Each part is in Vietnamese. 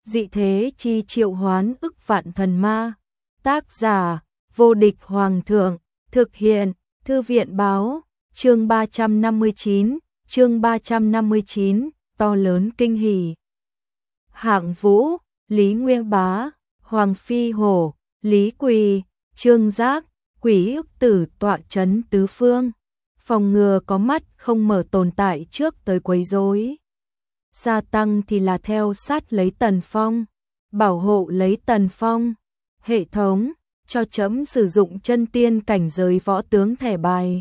dị thế chi triệu hoán ức vạn thần ma. Tác giả, vô địch hoàng thượng, thực hiện, thư viện báo, chương 359, to lớn kinh hỉ. Hạng Vũ, Lý Nguyên Bá, Hoàng Phi Hổ, Lý Quỳ, Trương Giác, Quỷ Ức Tử tọa chấn tứ phương, phòng ngừa có mắt không mở tồn tại trước tới quấy rối. Sa Tăng thì là theo sát lấy Tần Phong, bảo hộ lấy Tần Phong. Hệ thống, cho trẫm sử dụng chân tiên cảnh giới võ tướng thẻ bài.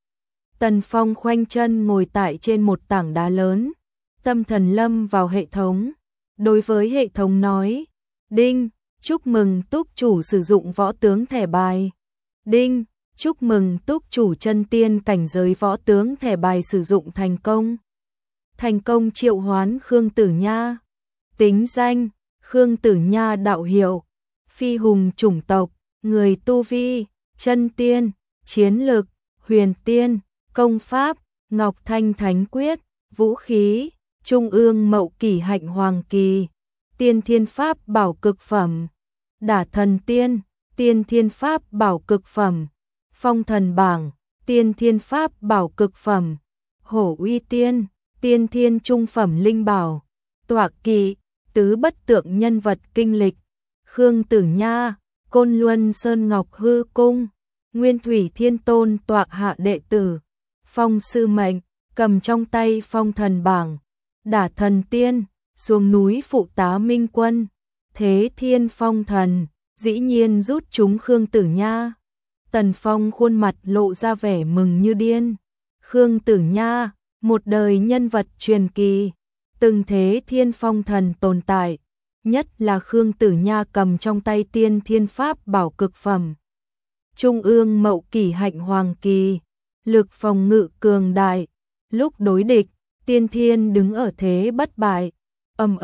Tần Phong khoanh chân ngồi tại trên một tảng đá lớn, tâm thần lâm vào hệ thống. Đối với hệ thống nói, đinh, chúc mừng túc chủ sử dụng võ tướng thẻ bài. Đinh, chúc mừng túc chủ chân tiên cảnh giới võ tướng thẻ bài sử dụng thành công. Thành công triệu hoán Khương Tử Nha. Tính danh, Khương Tử Nha đạo hiệu, phi hùng chủng tộc, người tu vi, chân tiên, chiến lực, huyền tiên, công pháp, Ngọc Thanh Thánh Quyết, vũ khí, Trung ương Mậu Kỷ Hạnh Hoàng Kỳ, tiên thiên pháp bảo cực phẩm, Đả Thần Tiên, tiên thiên pháp bảo cực phẩm, Phong Thần Bảng, tiên thiên pháp bảo cực phẩm, Hổ Uy Tiên, tiên thiên trung phẩm linh bảo, tọa kỵ, tứ bất tượng nhân vật kinh lịch, Khương Tử Nha, Côn Luân Sơn Ngọc Hư Cung, Nguyên Thủy Thiên Tôn tọa hạ đệ tử, Phong Sư Mệnh, cầm trong tay Phong Thần Bảng, Đả Thần Tiên, xuống núi phụ tá minh quân, Thế Thiên Phong Thần, dĩ nhiên rút chúng Khương Tử Nha. Tần Phong khuôn mặt lộ ra vẻ mừng như điên. Khương Tử Nha, một đời nhân vật truyền kỳ, từng Thế Thiên Phong Thần tồn tại, nhất là Khương Tử Nha cầm trong tay tiên thiên pháp bảo cực phẩm. Trung ương Mậu Kỷ Hạnh Hoàng Kỳ, lực phòng ngự cường đại, lúc đối địch, tiên thiên đứng ở thế bất bại. Âm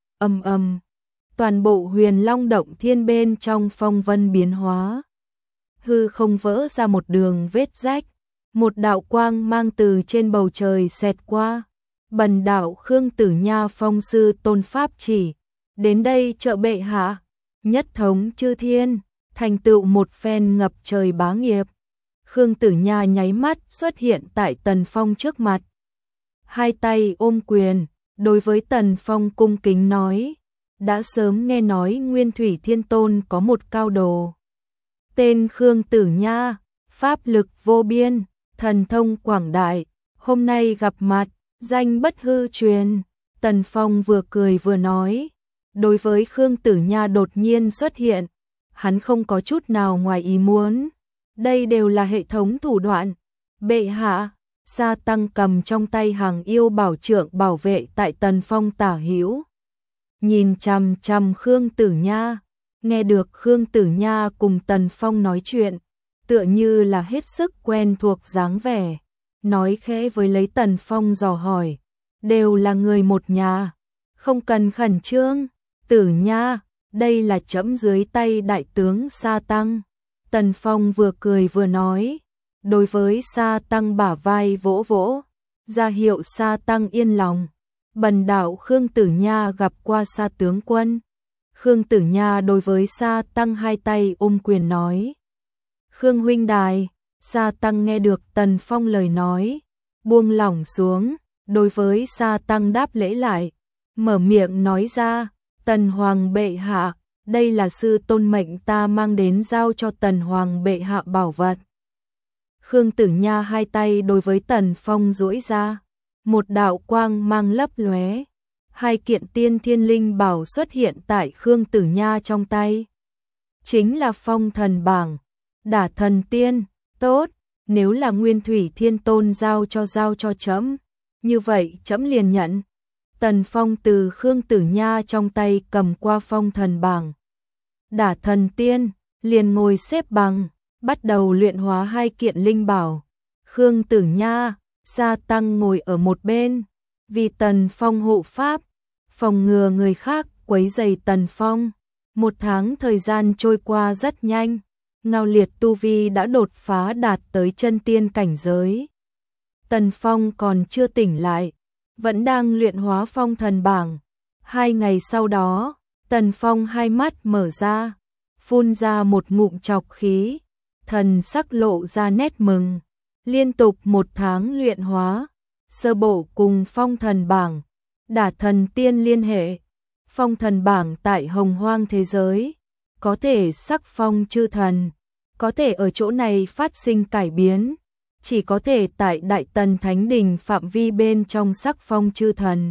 âm, toàn bộ Huyền Long động thiên bên trong phong vân biến hóa. Hư không vỡ ra một đường vết rách, một đạo quang mang từ trên bầu trời xẹt qua. Bần đạo Khương Tử Nha phong sư tôn pháp chỉ, đến đây trợ bệ hạ, nhất thống chư thiên, thành tựu một phen ngập trời bá nghiệp. Khương Tử Nha nháy mắt xuất hiện tại Tần Phong trước mặt. Hai tay ôm quyền, đối với Tần Phong cung kính nói, đã sớm nghe nói Nguyên Thủy Thiên Tôn có một cao đồ. Tên Khương Tử Nha, pháp lực vô biên, thần thông quảng đại, hôm nay gặp mặt, danh bất hư truyền. Tần Phong vừa cười vừa nói, đối với Khương Tử Nha đột nhiên xuất hiện, hắn không có chút nào ngoài ý muốn. Đây đều là hệ thống thủ đoạn. Bệ hạ, Sa Tăng cầm trong tay hàng yêu bảo trượng bảo vệ tại Tần Phong tả hữu. Nhìn chằm chằm Khương Tử Nha, nghe được Khương Tử Nha cùng Tần Phong nói chuyện, tựa như là hết sức quen thuộc dáng vẻ. Nói khẽ với lấy Tần Phong dò hỏi, đều là người một nhà, không cần khẩn trương. Tử Nha, đây là trẫm dưới tay đại tướng Sa Tăng. Tần Phong vừa cười vừa nói, đối với Sa Tăng bả vai vỗ vỗ, ra hiệu Sa Tăng yên lòng. Bần đạo Khương Tử Nha gặp qua Sa tướng quân. Khương Tử Nha đối với Sa Tăng hai tay ôm quyền nói, Khương huynh đài. Sa Tăng nghe được Tần Phong lời nói, buông lỏng xuống, đối với Sa Tăng đáp lễ lại, mở miệng nói ra, Tần Hoàng bệ hạ, đây là sư tôn mệnh ta mang đến giao cho Tần Hoàng bệ hạ bảo vật. Khương Tử Nha hai tay đối với Tần Phong duỗi ra, một đạo quang mang lấp lóe, hai kiện tiên thiên linh bảo xuất hiện tại Khương Tử Nha trong tay. Chính là Phong Thần Bảng, Đả Thần Tiên. Tốt, nếu là Nguyên Thủy Thiên Tôn giao cho trẫm, như vậy trẫm liền nhận. Tần Phong từ Khương Tử Nha trong tay cầm qua Phong Thần Bảng, Đả Thần Tiên, liền ngồi xếp bằng, bắt đầu luyện hóa hai kiện linh bảo. Khương Tử Nha, Sa Tăng ngồi ở một bên, vì Tần Phong hộ pháp, phòng ngừa người khác quấy rầy Tần Phong. Một tháng thời gian trôi qua rất nhanh, Ngao Liệt tu vi đã đột phá đạt tới chân tiên cảnh giới. Tần Phong còn chưa tỉnh lại, vẫn đang luyện hóa Phong Thần Bảng. 2 ngày sau đó, Tần Phong hai mắt mở ra, phun ra một ngụm trọc khí, thần sắc lộ ra nét mừng. Liên tục 1 tháng luyện hóa, sơ bộ cùng phong thần bảng, đả thần tiên liên hệ. Phong thần bảng tại hồng hoang thế giới, có thể sắc phong chư thần, có thể ở chỗ này phát sinh cải biến, chỉ có thể tại Đại Tần Thánh Đình phạm vi bên trong sắc phong chư thần.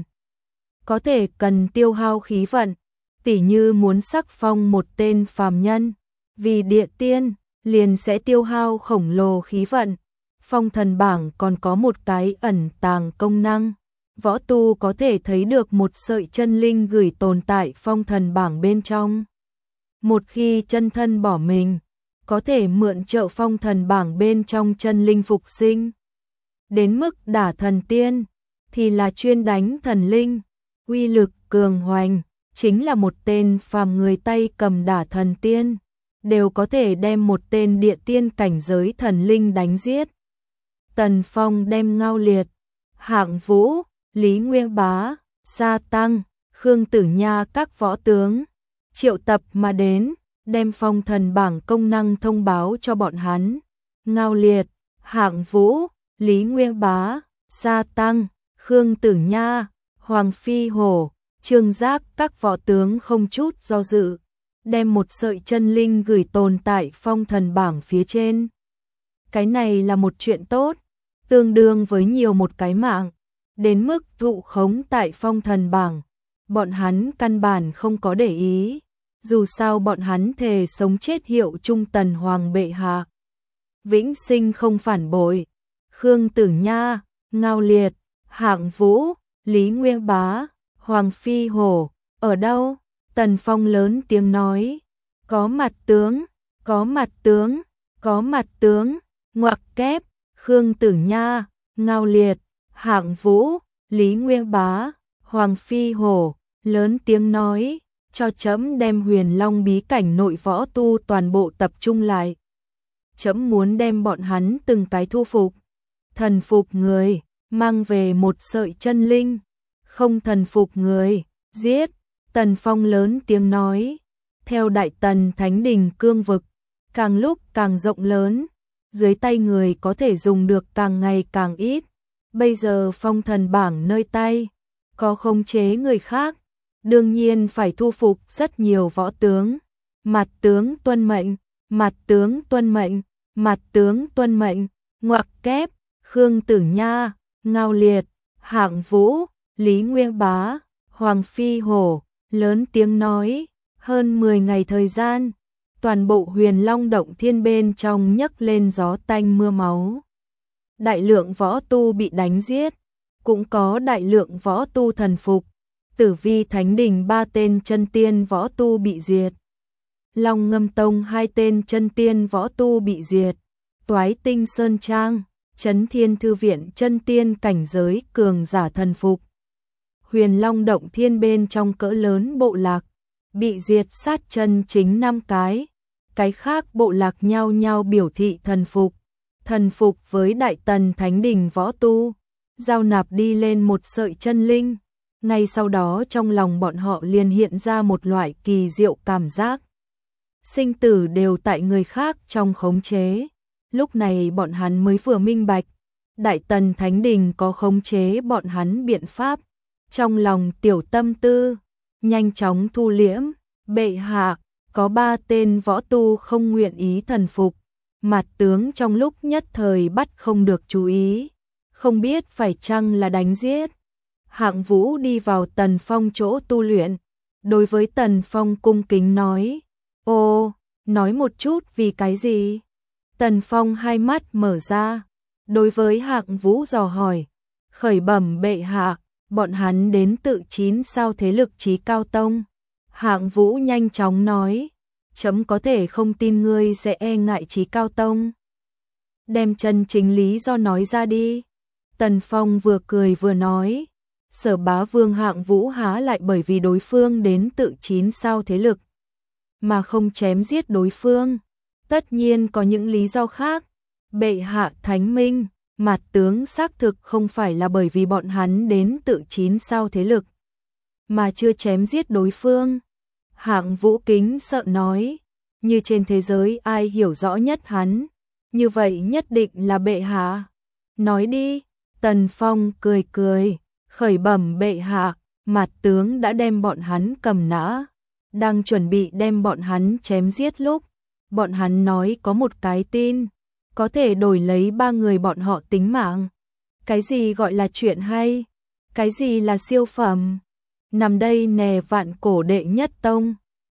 Có thể cần tiêu hao khí vận, tỉ như muốn sắc phong một tên phàm nhân, vì địa tiên, liền sẽ tiêu hao khổng lồ khí vận. Phong thần bảng còn có một cái ẩn tàng công năng, võ tu có thể thấy được một sợi chân linh gửi tồn tại phong thần bảng bên trong. Một khi chân thân bỏ mình, có thể mượn trợ phong thần bảng bên trong chân linh phục sinh. Đến mức đả thần tiên, thì là chuyên đánh thần linh, uy lực cường hoành, chính là một tên phàm người tay cầm đả thần tiên, đều có thể đem một tên địa tiên cảnh giới thần linh đánh giết. Tần Phong đem Ngao Liệt, Hạng Vũ, Lý Nguyên Bá, Sa Tăng, Khương Tử Nha các võ tướng triệu tập mà đến, đem phong thần bảng công năng thông báo cho bọn hắn. Ngao Liệt, Hạng Vũ, Lý Nguyên Bá, Sa Tăng, Khương Tử Nha, Hoàng Phi Hổ, Trương Giác các võ tướng không chút do dự, đem một sợi chân linh gửi tồn tại phong thần bảng phía trên. Cái này là một chuyện tốt, tương đương với nhiều một cái mạng, đến mức thụ khống tại phong thần bảng. Bọn hắn căn bản không có để ý, dù sao bọn hắn thề sống chết hiệu trung Tần Hoàng bệ hạ. Vĩnh sinh không phản bội. Khương Tử Nha, Ngao Liệt, Hạng Vũ, Lý Nguyên Bá, Hoàng Phi Hổ, ở đâu? Tần Phong lớn tiếng nói, có mặt tướng, có mặt tướng, có mặt tướng, ngoặc kép. Khương Tử Nha, Ngao Liệt, Hạng Vũ, Lý Nguyên Bá, Hoàng Phi Hổ, lớn tiếng nói, cho trẫm đem Huyền Long bí cảnh nội võ tu toàn bộ tập trung lại. Trẫm muốn đem bọn hắn từng cái thu phục, thần phục người, mang về một sợi chân linh, không thần phục người, giết. Tần Phong lớn tiếng nói, theo Đại Tần Thánh Đình cương vực, càng lúc càng rộng lớn, dưới tay người có thể dùng được càng ngày càng ít. Bây giờ phong thần bảng nơi tay, có khống chế người khác, đương nhiên phải thu phục rất nhiều võ tướng. Mặt tướng tuân mệnh, mặt tướng tuân mệnh, mặt tướng tuân mệnh, ngoặc kép. Khương Tử Nha, Ngao Liệt, Hạng Vũ, Lý Nguyên Bá, Hoàng Phi Hổ, lớn tiếng nói, hơn 10 ngày thời gian, toàn bộ Huyền Long động thiên bên trong nhấc lên gió tanh mưa máu. Đại lượng võ tu bị đánh giết, cũng có đại lượng võ tu thần phục. Tử Vi Thánh Đình 3 tên chân tiên võ tu bị diệt. Long Ngâm Tông 2 tên chân tiên võ tu bị diệt. Toái Tinh Sơn Trang, Chấn Thiên Thư Viện chân tiên cảnh giới cường giả thần phục. Huyền Long động thiên bên trong cỡ lớn bộ lạc, bị diệt sát chân chính 5 cái khác bộ lạc nhau nhau biểu thị thần phục với Đại Tần Thánh Đình võ tu, giao nạp đi lên một sợi chân linh. Ngay sau đó trong lòng bọn họ liền hiện ra một loại kỳ diệu cảm giác. Sinh tử đều tại người khác trong khống chế. Lúc này bọn hắn mới vừa minh bạch, Đại Tần Thánh Đình có khống chế bọn hắn biện pháp. Trong lòng tiểu tâm tư, nhanh chóng thu liễm, bệ hạ, có 3 tên võ tu không nguyện ý thần phục. Mặt tướng trong lúc nhất thời bắt không được chú ý, không biết phải chăng là đánh giết. Hạng Vũ đi vào Tần Phong chỗ tu luyện, đối với Tần Phong cung kính nói, ô, nói một chút vì cái gì? Tần Phong hai mắt mở ra, đối với Hạng Vũ dò hỏi, khởi bẩm bệ hạ, bọn hắn đến tự 9 sao thế lực Chí Cao Tông. Hạng Vũ nhanh chóng nói, chấm có thể không tin ngươi sẽ e ngại Chí Cao Tông. Đem chân chính lý do nói ra đi. Tần Phong vừa cười vừa nói, Sở Bá Vương Hạng Vũ há lại bởi vì đối phương đến tự 9 sao thế lực mà không chém giết đối phương. Tất nhiên có những lý do khác. Bệ hạ thánh minh, mặt tướng xác thực không phải là bởi vì bọn hắn đến tự 9 sao thế lực mà chưa chém giết đối phương. Hạng Vũ kính sợ nói, như trên thế giới ai hiểu rõ nhất hắn, như vậy nhất định là bệ hạ. Nói đi, Tần Phong cười cười, khởi bẩm bệ hạ, Mạt tướng đã đem bọn hắn cầm nã, đang chuẩn bị đem bọn hắn chém giết lúc, bọn hắn nói có một cái tin, có thể đổi lấy 3 người bọn họ tính mạng. Cái gì gọi là chuyện hay? Cái gì là siêu phẩm? Nằm đây nè vạn cổ đệ nhất tông.